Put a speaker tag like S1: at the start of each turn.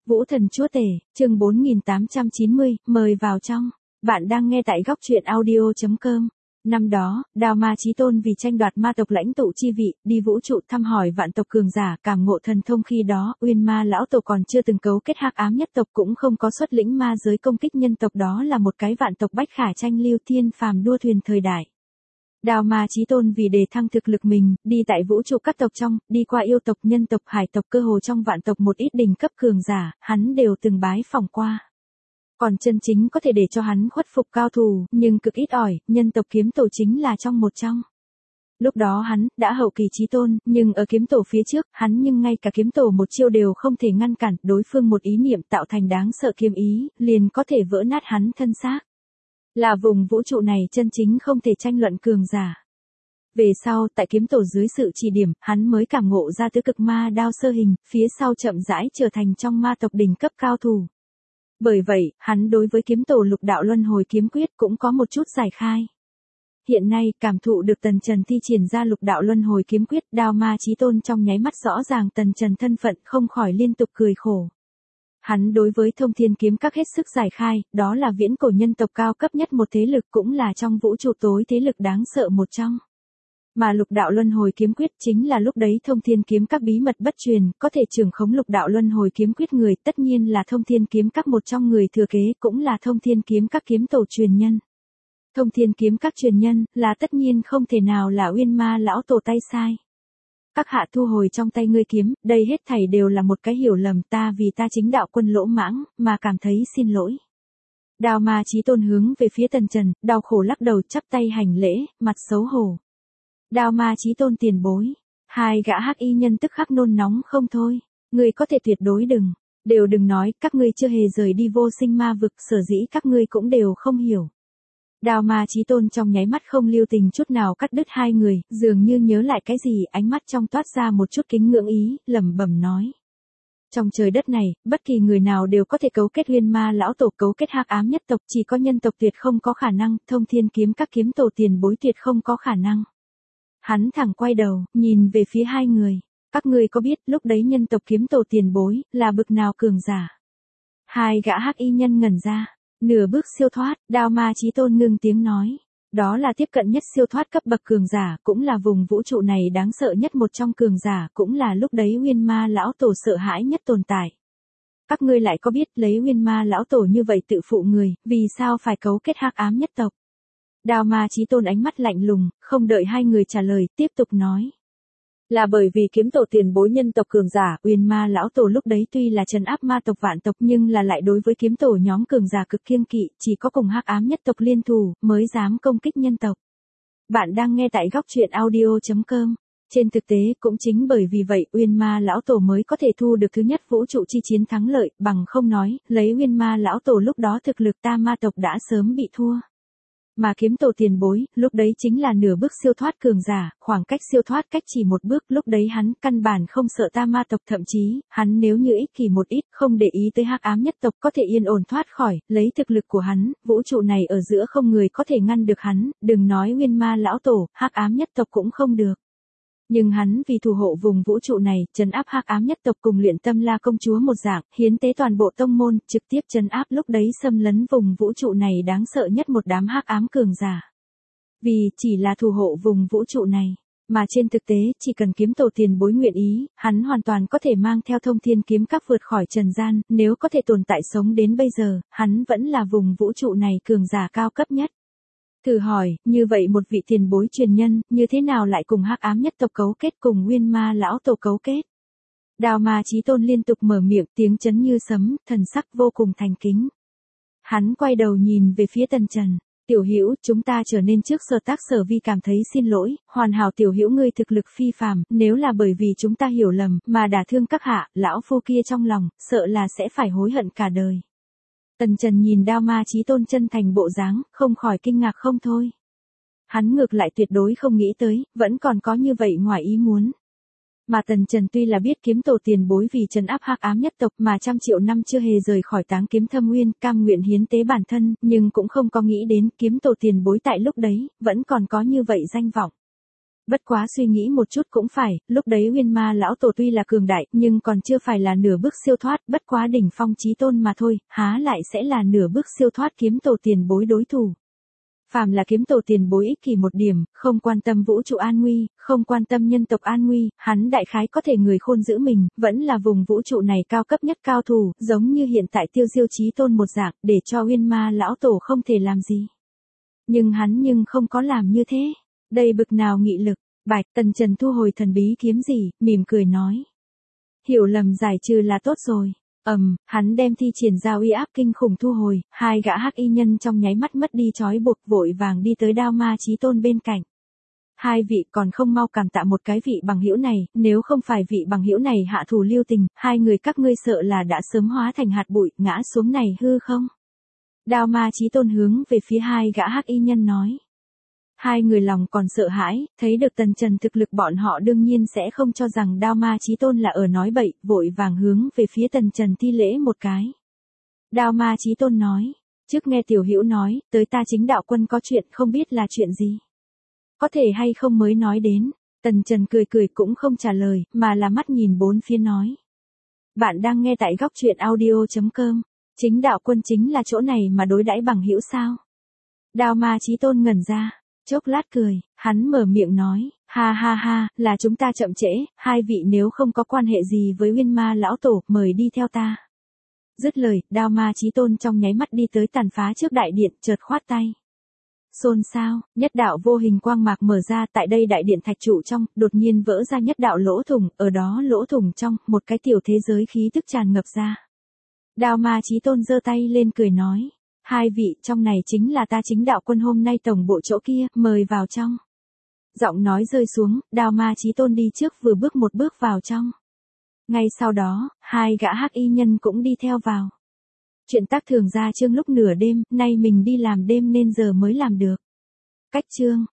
S1: Vũ Thần Chúa Tể, chương 4890, mời vào trong. Bạn đang nghe tại góc truyện audio.com. Năm đó, Đao Ma Chí Tôn vì tranh đoạt ma tộc lãnh tụ chi vị, đi vũ trụ thăm hỏi vạn tộc cường giả, cảm ngộ thần thông khi đó, Uyên Ma lão tổ còn chưa từng cấu kết hắc ám nhất tộc, cũng không có xuất lĩnh ma giới công kích nhân tộc, đó là một cái vạn tộc bách khả tranh lưu thiên phàm đua thuyền thời đại. Đao Ma Chí Tôn vì đề thăng thực lực mình, đi tại vũ trụ các tộc trong, đi qua yêu tộc, nhân tộc, hải tộc, cơ hồ trong vạn tộc một ít đỉnh cấp cường giả, hắn đều từng bái phỏng qua. Còn chân chính có thể để cho hắn khuất phục cao thủ, nhưng cực ít ỏi, nhân tộc kiếm tổ chính là trong một trong. Lúc đó hắn đã hậu kỳ chí tôn, nhưng ở kiếm tổ phía trước, hắn nhưng ngay cả kiếm tổ một chiêu đều không thể ngăn cản, đối phương một ý niệm tạo thành đáng sợ kiếm ý, liền có thể vỡ nát hắn thân xác. Là vùng vũ trụ này chân chính không thể tranh luận cường giả. Về sau, tại kiếm tổ dưới sự chỉ điểm, hắn mới cảm ngộ ra tứ cực ma đao sơ hình, phía sau chậm rãi trở thành trong ma tộc đỉnh cấp cao thủ. Bởi vậy, hắn đối với kiếm tổ lục đạo luân hồi kiếm quyết cũng có một chút giải khai. Hiện nay, cảm thụ được Tần Trần thi triển ra lục đạo luân hồi kiếm quyết, Đao Ma Chí Tôn trong nháy mắt rõ ràng Tần Trần thân phận, không khỏi liên tục cười khổ. Hắn đối với Thông Thiên kiếm các hết sức giải khai, đó là viễn cổ nhân tộc cao cấp nhất một thế lực, cũng là trong vũ trụ tối thế lực đáng sợ một trong. Mà lục đạo luân hồi kiếm quyết chính là lúc đấy Thông Thiên kiếm các bí mật bất truyền, có thể trưởng khống lục đạo luân hồi kiếm quyết người, tất nhiên là Thông Thiên kiếm các một trong người thừa kế, cũng là Thông Thiên kiếm các kiếm tổ truyền nhân. Thông Thiên kiếm các truyền nhân, là tất nhiên không thể nào là Uyên Ma lão tổ tay sai. Các hạ thu hồi trong tay ngươi kiếm, đây hết thảy đều là một cái hiểu lầm, ta vì ta chính đạo quân lỗ mãng, mà cảm thấy xin lỗi. Đao Ma Chí Tôn hướng về phía Tần Trần, đau khổ lắc đầu, chắp tay hành lễ, mặt xấu hổ. Đao Ma Chí Tôn tiền bối, hai gã hắc y nhân tức khắc nôn nóng không thôi, ngươi có thể tuyệt đối đừng nói, các ngươi chưa hề rời đi vô sinh ma vực, sở dĩ các ngươi cũng đều không hiểu. Đao Ma Chí Tôn trong nháy mắt không lưu tình chút nào cắt đứt hai người, dường như nhớ lại cái gì, ánh mắt trong toát ra một chút kính ngưỡng ý, lẩm bẩm nói. Trong trời đất này, bất kỳ người nào đều có thể cấu kết Uyên Ma lão tổ, cấu kết hắc ám nhất tộc, chỉ có nhân tộc tuyệt không có khả năng, Thông Thiên kiếm các kiếm tổ tiền bối tuyệt không có khả năng. Hắn thẳng quay đầu, nhìn về phía hai người. Các ngươi có biết lúc đấy nhân tộc kiếm tổ tiền bối, là bực nào cường giả? Hai gã hắc y nhân ngẩn ra. Nửa bước siêu thoát, Đao Ma Chí Tôn ngưng tiếng nói. Đó là tiếp cận nhất siêu thoát cấp bậc cường giả, cũng là vùng vũ trụ này đáng sợ nhất một trong cường giả, cũng là lúc đấy Uyên Ma lão tổ sợ hãi nhất tồn tại. Các ngươi lại có biết lấy Uyên Ma lão tổ như vậy tự phụ người, vì sao phải cấu kết hắc ám nhất tộc? Đao Ma Chí Tôn ánh mắt lạnh lùng, không đợi hai người trả lời, tiếp tục nói. Là bởi vì kiếm tổ tiền bối nhân tộc cường giả, Uyên Ma lão tổ lúc đấy tuy là trấn áp ma tộc vạn tộc, nhưng là lại đối với kiếm tổ nhóm cường giả cực kiêng kỵ, chỉ có cùng hắc ám nhất tộc liên thủ, mới dám công kích nhân tộc. Bạn đang nghe tại góc truyện audio.com. Trên thực tế, cũng chính bởi vì vậy, Uyên Ma lão tổ mới có thể thu được thứ nhất vũ trụ chi chiến thắng lợi, bằng không nói, lấy Uyên Ma lão tổ lúc đó thực lực ta ma tộc đã sớm bị thua. Mà kiếm tổ tiền bối, lúc đấy chính là nửa bước siêu thoát cường giả, khoảng cách siêu thoát cách chỉ một bước, lúc đấy hắn căn bản không sợ ta ma tộc, thậm chí, hắn nếu như ích kỷ một ít, không để ý tới hắc ám nhất tộc, có thể yên ổn thoát khỏi, lấy thực lực của hắn, vũ trụ này ở giữa không người có thể ngăn được hắn, đừng nói Uyên Ma lão tổ, hắc ám nhất tộc cũng không được. Nhưng hắn vì thủ hộ vùng vũ trụ này, trấn áp hắc ám nhất tộc cùng Luyện Tâm La công chúa một dạng, hiến tế toàn bộ tông môn, trực tiếp trấn áp lúc đấy xâm lấn vùng vũ trụ này đáng sợ nhất một đám hắc ám cường giả. Vì chỉ là thủ hộ vùng vũ trụ này, mà trên thực tế, chỉ cần kiếm tổ tiền bối nguyện ý, hắn hoàn toàn có thể mang theo Thông Thiên kiếm các vượt khỏi trần gian, nếu có thể tồn tại sống đến bây giờ, hắn vẫn là vùng vũ trụ này cường giả cao cấp nhất. Thử hỏi, như vậy một vị tiền bối truyền nhân, như thế nào lại cùng hắc ám nhất tộc cấu kết, cùng Uyên Ma lão tổ cấu kết? Đao Ma Chí Tôn liên tục mở miệng, tiếng chấn như sấm, thần sắc vô cùng thành kính. Hắn quay đầu nhìn về phía Tần Trần. Tiểu Hữu, chúng ta trở nên trước sở tác sở vi cảm thấy xin lỗi, hoàn hảo tiểu hữu ngươi thực lực phi phàm, nếu là bởi vì chúng ta hiểu lầm, mà đả thương các hạ, lão phu kia trong lòng, sợ là sẽ phải hối hận cả đời. Tần Trần nhìn Đao Ma Chí Tôn chân thành bộ dáng, không khỏi kinh ngạc không thôi. Hắn ngược lại tuyệt đối không nghĩ tới, vẫn còn có như vậy ngoài ý muốn. Mà Tần Trần tuy là biết kiếm tổ tiền bối vì trấn áp hắc ám nhất tộc mà trăm triệu năm chưa hề rời khỏi Táng Kiếm Thâm Uyên, cam nguyện hiến tế bản thân, nhưng cũng không có nghĩ đến kiếm tổ tiền bối tại lúc đấy, vẫn còn có như vậy danh vọng. Bất quá suy nghĩ một chút cũng phải, lúc đấy Uyên Ma lão tổ tuy là cường đại, nhưng còn chưa phải là nửa bước siêu thoát, bất quá đỉnh phong chí tôn mà thôi, há lại sẽ là nửa bước siêu thoát kiếm tổ tiền bối đối thủ. Phàm là kiếm tổ tiền bối ích kỷ một điểm, không quan tâm vũ trụ an nguy, không quan tâm nhân tộc an nguy, hắn đại khái có thể người khôn giữ mình, vẫn là vùng vũ trụ này cao cấp nhất cao thủ, giống như hiện tại Tiêu Diêu chí tôn một dạng, để cho Uyên Ma lão tổ không thể làm gì. Nhưng hắn không có làm như thế. Đây bực nào nghị lực. Bạch Tần Trần thu hồi thần bí kiếm gì, mỉm cười nói. Hiểu lầm giải trừ là tốt rồi. Hắn đem thi triển ra uy áp kinh khủng thu hồi, hai gã hắc y nhân trong nháy mắt mất đi trói buộc, vội vàng đi tới Đao Ma Chí Tôn bên cạnh. Hai vị còn không mau cảm tạ một cái vị bằng hữu này, nếu không phải vị bằng hữu này hạ thủ lưu tình, hai người các ngươi sợ là đã sớm hóa thành hạt bụi, ngã xuống này hư không? Đao Ma Chí Tôn hướng về phía hai gã hắc y nhân nói. Hai người lòng còn sợ hãi, thấy được Tần Trần thực lực bọn họ đương nhiên sẽ không cho rằng Đao Ma Chí Tôn là ở nói bậy, vội vàng hướng về phía Tần Trần thi lễ một cái. Đao Ma Chí Tôn nói, trước nghe tiểu hữu nói, tới ta Chính Đạo Quân có chuyện không biết là chuyện gì. Có thể hay không mới nói đến, Tần Trần cười cười cũng không trả lời, mà là mắt nhìn bốn phía nói. Bạn đang nghe tại góc truyện audio.com, Chính Đạo Quân chính là chỗ này mà đối đãi bằng hữu sao? Đao Ma Chí Tôn ngẩn ra. Chốc lát cười, hắn mở miệng nói, ha ha ha, là chúng ta chậm trễ, hai vị nếu không có quan hệ gì với Uyên Ma lão tổ, mời đi theo ta. Dứt lời, Đao Ma Chí Tôn trong nháy mắt đi tới tàn phá trước đại điện, chợt khoát tay. Xôn xao, nhất đạo vô hình quang mạc mở ra, tại đây đại điện thạch trụ trong, đột nhiên vỡ ra nhất đạo lỗ thủng, ở đó lỗ thủng trong, một cái tiểu thế giới khí tức tràn ngập ra. Đao Ma Chí Tôn giơ tay lên cười nói. Hai vị, trong này chính là ta Chính Đạo Quân hôm nay tổng bộ chỗ kia, mời vào trong. Giọng nói rơi xuống, Đao Ma Chí Tôn đi trước vừa bước một bước vào trong. Ngay sau đó, hai gã hắc y nhân cũng đi theo vào. Chuyện tác thường ra chương lúc nửa đêm, nay mình đi làm đêm nên giờ mới làm được. Cách chương.